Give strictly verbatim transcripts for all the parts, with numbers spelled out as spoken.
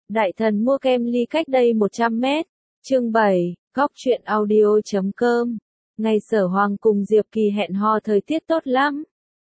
Đại thần mua kem ly cách đây một trăm mét. Chương bảy, góc truyện audio chấm com. Ngày Sở Hoàng cùng Diệp Kỳ hẹn hò thời tiết tốt lắm.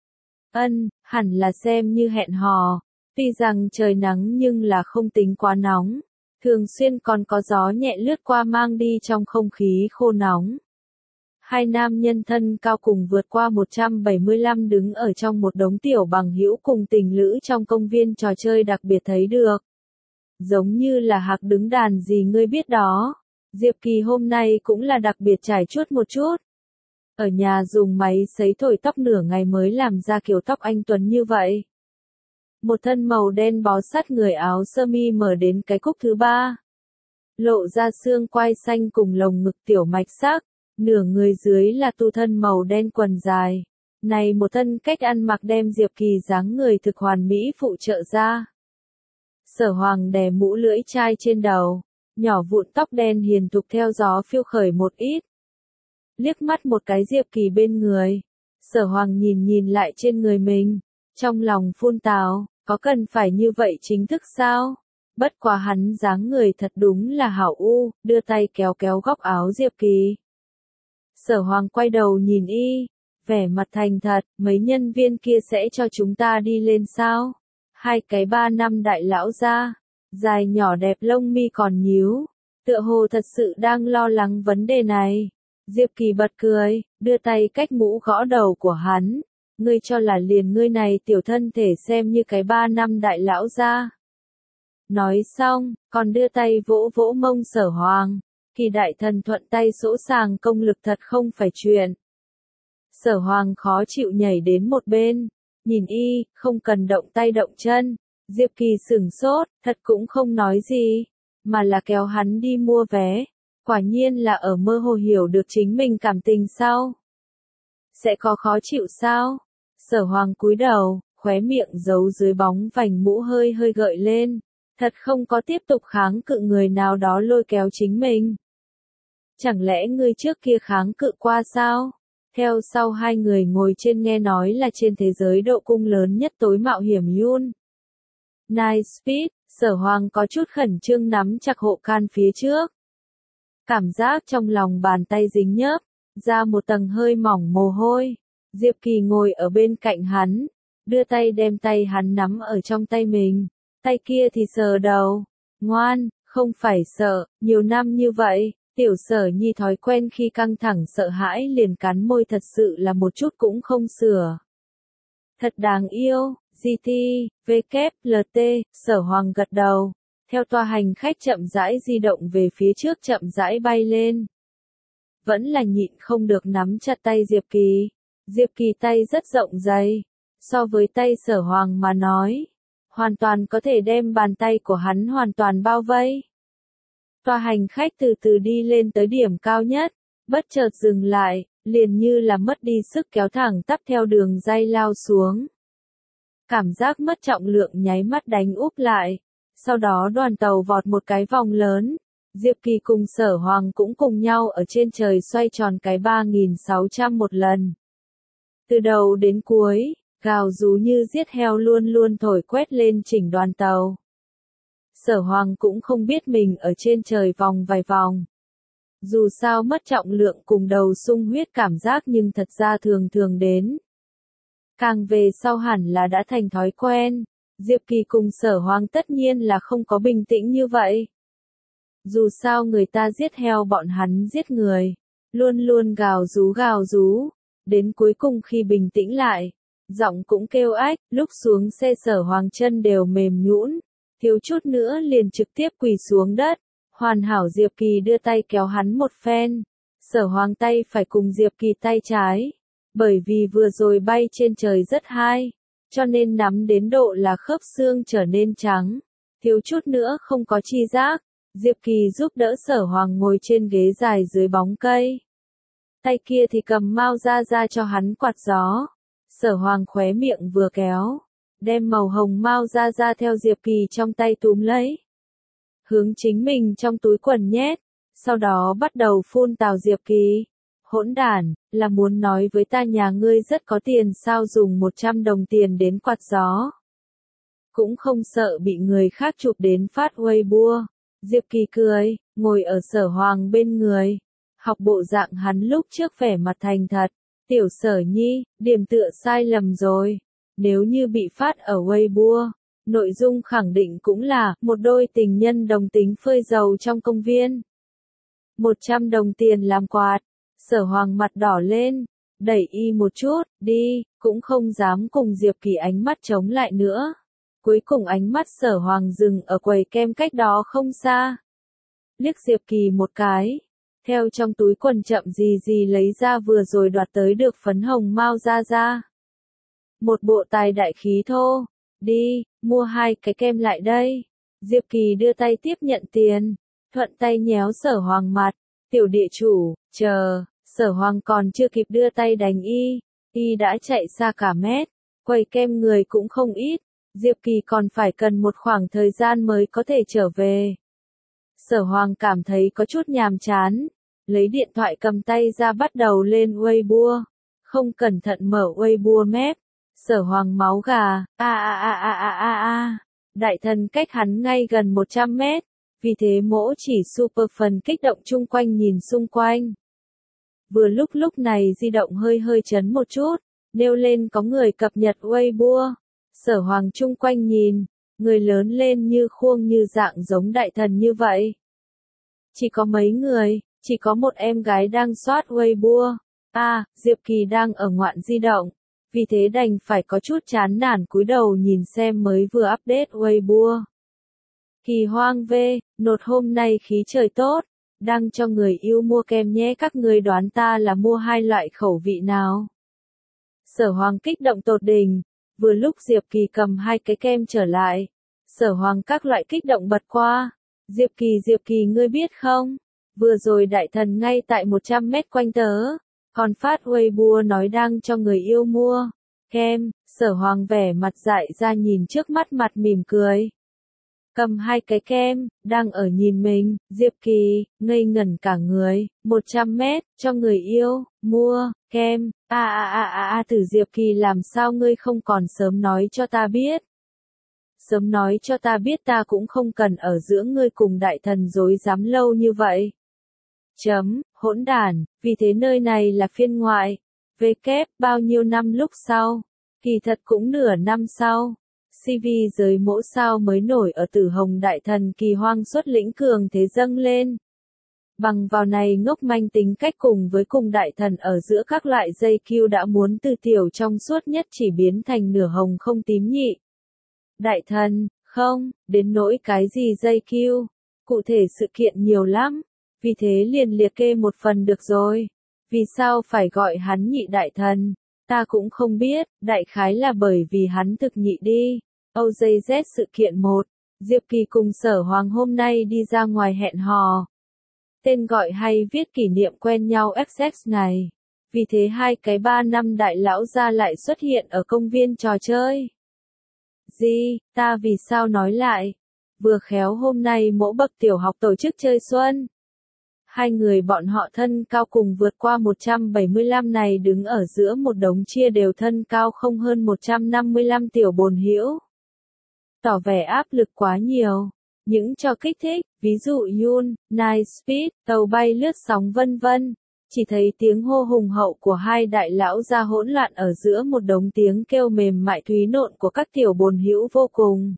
Ân, hẳn là xem như hẹn hò. Tuy rằng trời nắng nhưng là không tính quá nóng. Thường xuyên còn có gió nhẹ lướt qua mang đi trong không khí khô nóng. Hai nam nhân thân cao cùng vượt qua một trăm bảy mươi lăm đứng ở trong một đống tiểu bằng hữu cùng tình lữ trong công viên trò chơi đặc biệt thấy được. Giống như là hạc đứng đàn gì ngươi biết đó. Diệp Kỳ hôm nay cũng là đặc biệt trải chuốt một chút. Ở nhà dùng máy sấy thổi tóc nửa ngày mới làm ra kiểu tóc anh tuấn như vậy. Một thân màu đen bó sát người, áo sơ mi mở đến cái cúc thứ ba. Lộ ra xương quai xanh cùng lồng ngực tiểu mạch sắc. Nửa người dưới là tu thân màu đen quần dài. Này một thân cách ăn mặc đem Diệp Kỳ dáng người thực hoàn mỹ phụ trợ ra. Sở Hoàng đè mũ lưỡi chai trên đầu. Nhỏ vụn tóc đen hiền thục theo gió phiêu khởi một ít. Liếc mắt một cái Diệp Kỳ bên người. Sở Hoàng nhìn nhìn lại trên người mình. Trong lòng phun tào, có cần phải như vậy chính thức sao? Bất quá hắn dáng người thật đúng là hảo u, đưa tay kéo kéo góc áo Diệp Kỳ. Sở Hoàng quay đầu nhìn y, vẻ mặt thành thật, mấy nhân viên kia sẽ cho chúng ta đi lên sao? Hai cái ba năm đại lão ra, dài nhỏ đẹp lông mi còn nhíu, tựa hồ thật sự đang lo lắng vấn đề này. Diệp Kỳ bật cười, đưa tay cách mũ gõ đầu của hắn, ngươi cho là liền ngươi này tiểu thân thể xem như cái ba năm đại lão ra. Nói xong, còn đưa tay vỗ vỗ mông Sở Hoàng. Kỳ đại thần thuận tay sỗ sàng công lực thật không phải chuyện. Sở Hoàng khó chịu nhảy đến một bên, nhìn y, không cần động tay động chân. Diệp Kỳ sửng sốt, thật cũng không nói gì, mà là kéo hắn đi mua vé. Quả nhiên là ở mơ hồ hiểu được chính mình cảm tình sao? Sẽ có khó chịu sao? Sở Hoàng cúi đầu, khóe miệng giấu dưới bóng vành mũ hơi hơi gợi lên. Thật không có tiếp tục kháng cự người nào đó lôi kéo chính mình. Chẳng lẽ ngươi trước kia kháng cự qua sao? Theo sau hai người ngồi trên nghe nói là trên thế giới độ cung lớn nhất tối mạo hiểm Yun. Night Speed, Sở Hoàng có chút khẩn trương nắm chặt hộ can phía trước. Cảm giác trong lòng bàn tay dính nhớp, ra một tầng hơi mỏng mồ hôi. Diệp Kỳ ngồi ở bên cạnh hắn, đưa tay đem tay hắn nắm ở trong tay mình, tay kia thì sờ đầu. Ngoan, không phải sợ, nhiều năm như vậy. Tiểu Sở Nhi thói quen khi căng thẳng sợ hãi liền cắn môi thật sự là một chút cũng không sửa. Thật đáng yêu, giê tê, vê kép, lờ tê, Sở Hoàng gật đầu, theo toa hành khách chậm rãi di động về phía trước chậm rãi bay lên. Vẫn là nhịn không được nắm chặt tay Diệp Kỳ. Diệp Kỳ tay rất rộng dày, so với tay Sở Hoàng mà nói, hoàn toàn có thể đem bàn tay của hắn hoàn toàn bao vây. Toa hành khách từ từ đi lên tới điểm cao nhất, bất chợt dừng lại, liền như là mất đi sức kéo thẳng tắp theo đường ray lao xuống. Cảm giác mất trọng lượng nháy mắt đánh úp lại, sau đó đoàn tàu vọt một cái vòng lớn, Diệp Kỳ cùng Sở Hoàng cũng cùng nhau ở trên trời xoay tròn cái ba nghìn sáu trăm một lần. Từ đầu đến cuối, gào rú như giết heo luôn luôn thổi quét lên chỉnh đoàn tàu. Sở Hoàng cũng không biết mình ở trên trời vòng vài vòng. Dù sao mất trọng lượng cùng đầu sung huyết cảm giác nhưng thật ra thường thường đến. Càng về sau hẳn là đã thành thói quen. Diệp Kỳ cùng Sở Hoàng tất nhiên là không có bình tĩnh như vậy. Dù sao người ta giết heo bọn hắn giết người. Luôn luôn gào rú gào rú. Đến cuối cùng khi bình tĩnh lại, giọng cũng kêu ách, lúc xuống xe Sở Hoàng chân đều mềm nhũn. Thiếu chút nữa liền trực tiếp quỳ xuống đất, hoàn hảo Diệp Kỳ đưa tay kéo hắn một phen, Sở Hoàng tay phải cùng Diệp Kỳ tay trái, bởi vì vừa rồi bay trên trời rất hay, cho nên nắm đến độ là khớp xương trở nên trắng, thiếu chút nữa không có chi giác, Diệp Kỳ giúp đỡ Sở Hoàng ngồi trên ghế dài dưới bóng cây, tay kia thì cầm mao ra ra cho hắn quạt gió, Sở Hoàng khóe miệng vừa kéo. Đem màu hồng mao ra ra theo Diệp Kỳ trong tay túm lấy. Hướng chính mình trong túi quần nhét. Sau đó bắt đầu phun tào Diệp Kỳ. Hỗn đản, là muốn nói với ta nhà ngươi rất có tiền sao dùng một trăm đồng tiền đến quạt gió. cũng không sợ bị người khác chụp đến phát Weibo. Diệp Kỳ cười, ngồi ở Sở Hoàng bên người. Học bộ dạng hắn lúc trước vẻ mặt thành thật. Tiểu Sở Nhi, điểm tựa sai lầm rồi. Nếu như bị phát ở Weibo, nội dung khẳng định cũng là một đôi tình nhân đồng tính phơi dầu trong công viên. một trăm đồng tiền làm quạt. Sở Hoàng mặt đỏ lên, đẩy y một chút, đi, cũng không dám cùng Diệp Kỳ ánh mắt chống lại nữa. Cuối cùng ánh mắt Sở Hoàng dừng ở quầy kem cách đó không xa. Liếc Diệp Kỳ một cái, theo trong túi quần chậm gì gì lấy ra vừa rồi đoạt tới được phấn hồng Mao ra ra. Một bộ tài đại khí thô, đi, mua hai cái kem lại đây. Diệp Kỳ đưa tay tiếp nhận tiền, thuận tay nhéo Sở Hoàng mặt, tiểu địa chủ, chờ, Sở Hoàng còn chưa kịp đưa tay đánh y, y đã chạy xa cả mét, quầy kem người cũng không ít, Diệp Kỳ còn phải cần một khoảng thời gian mới có thể trở về. Sở Hoàng cảm thấy có chút nhàm chán, lấy điện thoại cầm tay ra bắt đầu lên Weibo, không cẩn thận mở Weibo map. Sở Hoàng máu gà, a a a a a a a, đại thần cách hắn ngay gần một trăm mét, vì thế mỗ chỉ super phần kích động chung quanh nhìn xung quanh. Vừa lúc lúc này di động hơi hơi chấn một chút, nêu lên có người cập nhật Weibo. Sở Hoàng chung quanh nhìn, người lớn lên như khuôn như dạng giống đại thần như vậy. Chỉ có mấy người, chỉ có một em gái đang soát Weibo. À, Diệp Kỳ đang ở ngoạn di động. Vì thế đành phải có chút chán nản cúi đầu nhìn xem mới vừa update Weibo. Kỳ hoang vê, nột hôm nay khí trời tốt, đang cho người yêu mua kem nhé, các người đoán ta là mua hai loại khẩu vị nào. Sở Hoàng kích động tột đỉnh, vừa lúc Diệp Kỳ cầm hai cái kem trở lại. Sở Hoàng các loại kích động bật qua. Diệp Kỳ Diệp Kỳ ngươi biết không, vừa rồi đại thần ngay tại một trăm mét quanh tớ. Còn phát Weibo nói đang cho người yêu mua kem. Sở Hoàng vẻ mặt dại ra nhìn trước mắt mặt mỉm cười. Cầm hai cái kem, đang ở nhìn mình, Diệp Kỳ, ngây ngẩn cả người, một trăm mét, cho người yêu, mua, kem, a a a a a từ Diệp Kỳ làm sao ngươi không còn sớm nói cho ta biết. Sớm nói cho ta biết ta cũng không cần ở giữa ngươi cùng đại thần dối dám lâu như vậy. Chấm, hỗn đản, vì thế nơi này là phiên ngoại. Về kép, bao nhiêu năm lúc sau? Kỳ thật cũng nửa năm sau. xê vê giới mỗ sao mới nổi ở Tử Hồng đại thần Kỳ Hoang xuất lĩnh cường thế dâng lên. Bằng vào này ngốc manh tính cách cùng với cùng đại thần ở giữa các loại dây kiêu đã muốn từ tiểu trong suốt nhất chỉ biến thành nửa hồng không tím nhị. Đại thần, không, đến nỗi cái gì dây kiêu, cụ thể sự kiện nhiều lắm. Vì thế liền liệt kê một phần được rồi. Vì sao phải gọi hắn nhị đại thần? Ta cũng không biết, đại khái là bởi vì hắn thực nhị đi. o jay dét sự kiện một. Diệp Kỳ cùng Sở Hoàng hôm nay đi ra ngoài hẹn hò. Tên gọi hay viết kỷ niệm quen nhau ích ích này. Vì thế hai cái ba năm đại lão gia lại xuất hiện ở công viên trò chơi. Gì, ta vì sao nói lại? Vừa khéo hôm nay mỗi bậc tiểu học tổ chức chơi xuân. Hai người bọn họ thân cao cùng vượt qua một trăm bảy mươi lăm này đứng ở giữa một đống chia đều thân cao không hơn một trăm năm mươi lăm tiểu bồn hữu. Tỏ vẻ áp lực quá nhiều. Những trò kích thích, ví dụ Yun, Night Speed, tàu bay lướt sóng vân vân. Chỉ thấy tiếng hô hùng hậu của hai đại lão ra hỗn loạn ở giữa một đống tiếng kêu mềm mại thúy nộn của các tiểu bồn hữu vô cùng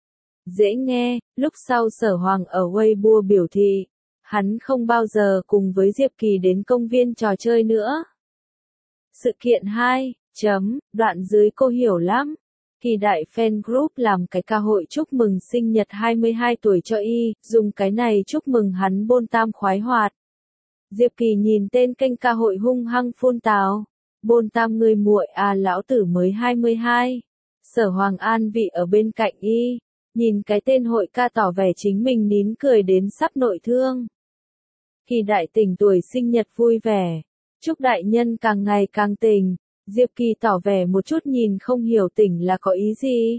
dễ nghe. Lúc sau Sở Hoàng ở Weibo biểu thị, hắn không bao giờ cùng với Diệp Kỳ đến công viên trò chơi nữa. Sự kiện hai, chấm, đoạn dưới cô hiểu lắm. Kỳ đại fan group làm cái ca hội chúc mừng sinh nhật hai mươi hai tuổi cho y, dùng cái này chúc mừng hắn bôn tam khoái hoạt. Diệp Kỳ nhìn tên kênh ca hội hung hăng phun tào. Bôn tam người muội à, lão tử mới hai mươi hai. Sở Hoàng an vị ở bên cạnh y, nhìn cái tên hội ca tỏ vẻ chính mình nín cười đến sắp nội thương. Kỳ đại tình tuổi sinh nhật vui vẻ. Chúc đại nhân càng ngày càng tình. Diệp Kỳ tỏ vẻ một chút nhìn không hiểu tỉnh là có ý gì.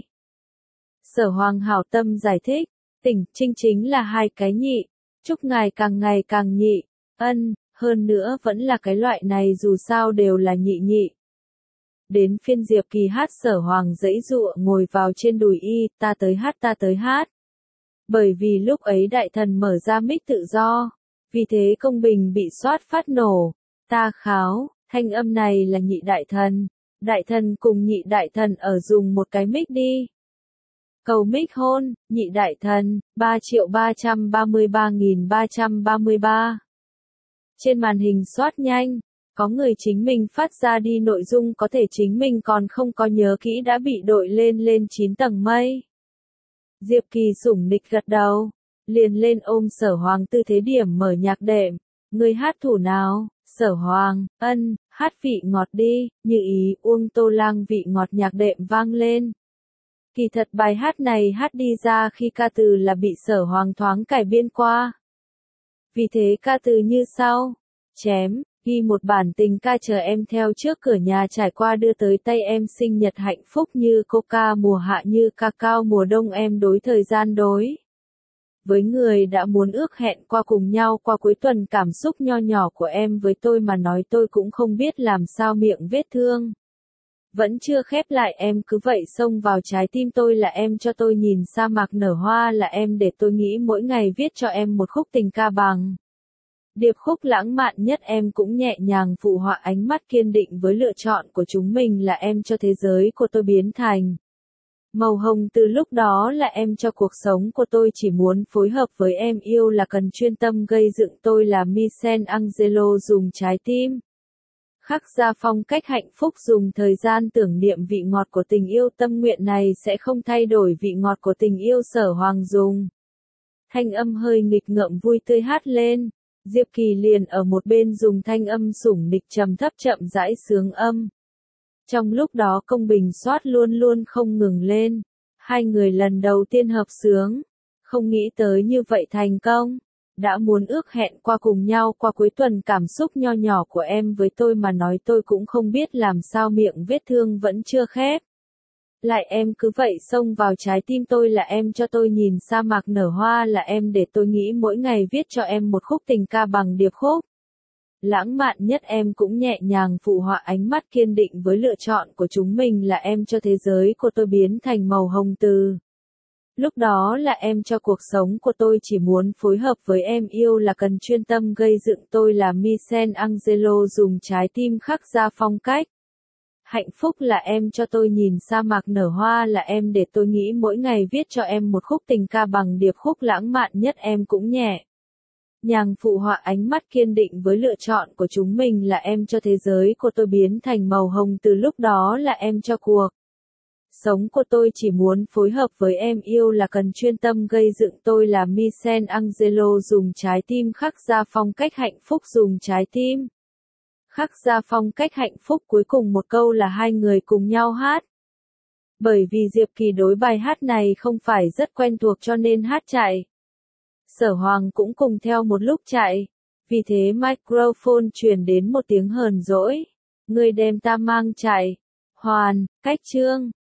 Sở Hoàng hảo tâm giải thích, tỉnh chính chính là hai cái nhị. Chúc ngài càng ngày càng nhị. Ân, hơn nữa vẫn là cái loại này dù sao đều là nhị nhị. đến phiên Diệp Kỳ hát Sở Hoàng giãy giụa ngồi vào trên đùi y, ta tới hát ta tới hát. Bởi vì lúc ấy đại thần mở ra mic tự do, vì thế công bình bị soát phát nổ. Ta kháo, thanh âm này là nhị đại thần. Đại thần cùng nhị đại thần ở dùng một cái mic đi. Cầu mic hôn, nhị đại thần, ba triệu ba trăm ba mươi ba nghìn ba trăm ba mươi ba. Trên màn hình soát nhanh, có người chính mình phát ra đi nội dung có thể chính mình còn không có nhớ kỹ đã bị đội lên lên chín tầng mây. Diệp Kỳ sủng nịch gật đầu, liền lên ôm Sở Hoàng tư thế điểm mở nhạc đệm. Người hát thủ nào? Sở Hoàng, ân, hát vị ngọt đi, như ý Uông Tô Lang vị ngọt nhạc đệm vang lên. Kỳ thật bài hát này hát đi ra khi ca từ là bị Sở Hoàng thoáng cải biên qua. Vì thế ca từ như sau, chém, ghi một bản tình ca chờ em theo trước cửa nhà trải qua đưa tới tay em sinh nhật hạnh phúc như coca mùa hạ như cacao mùa đông em đối thời gian đối. Với người đã muốn ước hẹn qua cùng nhau qua cuối tuần cảm xúc nho nhỏ của em với tôi mà nói tôi cũng không biết làm sao miệng vết thương. Vẫn chưa khép lại em cứ vậy xông vào trái tim tôi là em cho tôi nhìn sa mạc nở hoa là em để tôi nghĩ mỗi ngày viết cho em một khúc tình ca bằng. Điệp khúc lãng mạn nhất em cũng nhẹ nhàng phụ họa ánh mắt kiên định với lựa chọn của chúng mình là em cho thế giới của tôi biến thành. Màu hồng từ lúc đó là em cho cuộc sống của tôi chỉ muốn phối hợp với em yêu là cần chuyên tâm gây dựng tôi là Michelangelo dùng trái tim. Khắc ra phong cách hạnh phúc dùng thời gian tưởng niệm vị ngọt của tình yêu tâm nguyện này sẽ không thay đổi vị ngọt của tình yêu Sở Hoàng dùng. Thanh âm hơi nghịch ngợm vui tươi hát lên. Diệp Kỳ liền ở một bên dùng thanh âm sủng nịch trầm thấp chậm rãi sướng âm. Trong lúc đó công bình soát luôn luôn không ngừng lên. Hai người lần đầu tiên hợp sướng. Không nghĩ tới như vậy thành công. Đã muốn ước hẹn qua cùng nhau qua cuối tuần cảm xúc nho nhỏ của em với tôi mà nói tôi cũng không biết làm sao miệng vết thương vẫn chưa khép. Lại em cứ vậy xông vào trái tim tôi là em cho tôi nhìn sa mạc nở hoa là em để tôi nghĩ mỗi ngày viết cho em một khúc tình ca bằng điệp khúc. Lãng mạn nhất em cũng nhẹ nhàng phụ họa ánh mắt kiên định với lựa chọn của chúng mình là em cho thế giới của tôi biến thành màu hồng từ. Lúc đó là em cho cuộc sống của tôi chỉ muốn phối hợp với em yêu là cần chuyên tâm gây dựng tôi là Michelangelo dùng trái tim khắc ra phong cách. Hạnh phúc là em cho tôi nhìn sa mạc nở hoa là em để tôi nghĩ mỗi ngày viết cho em một khúc tình ca bằng điệp khúc lãng mạn nhất em cũng nhẹ. Nhàng phụ họa ánh mắt kiên định với lựa chọn của chúng mình là em cho thế giới của tôi biến thành màu hồng từ lúc đó là em cho cuộc. Sống của tôi chỉ muốn phối hợp với em yêu là cần chuyên tâm gây dựng tôi là Michelangelo dùng trái tim khắc ra phong cách hạnh phúc dùng trái tim. Khắc ra phong cách hạnh phúc cuối cùng một câu là hai người cùng nhau hát. Bởi vì Diệp Kỳ đối bài hát này không phải rất quen thuộc cho nên hát chạy. Sở Hoàng cũng cùng theo một lúc chạy. Vì thế microphone truyền đến một tiếng hờn dỗi. Người đem ta mang chạy. Hoàn, cách chương.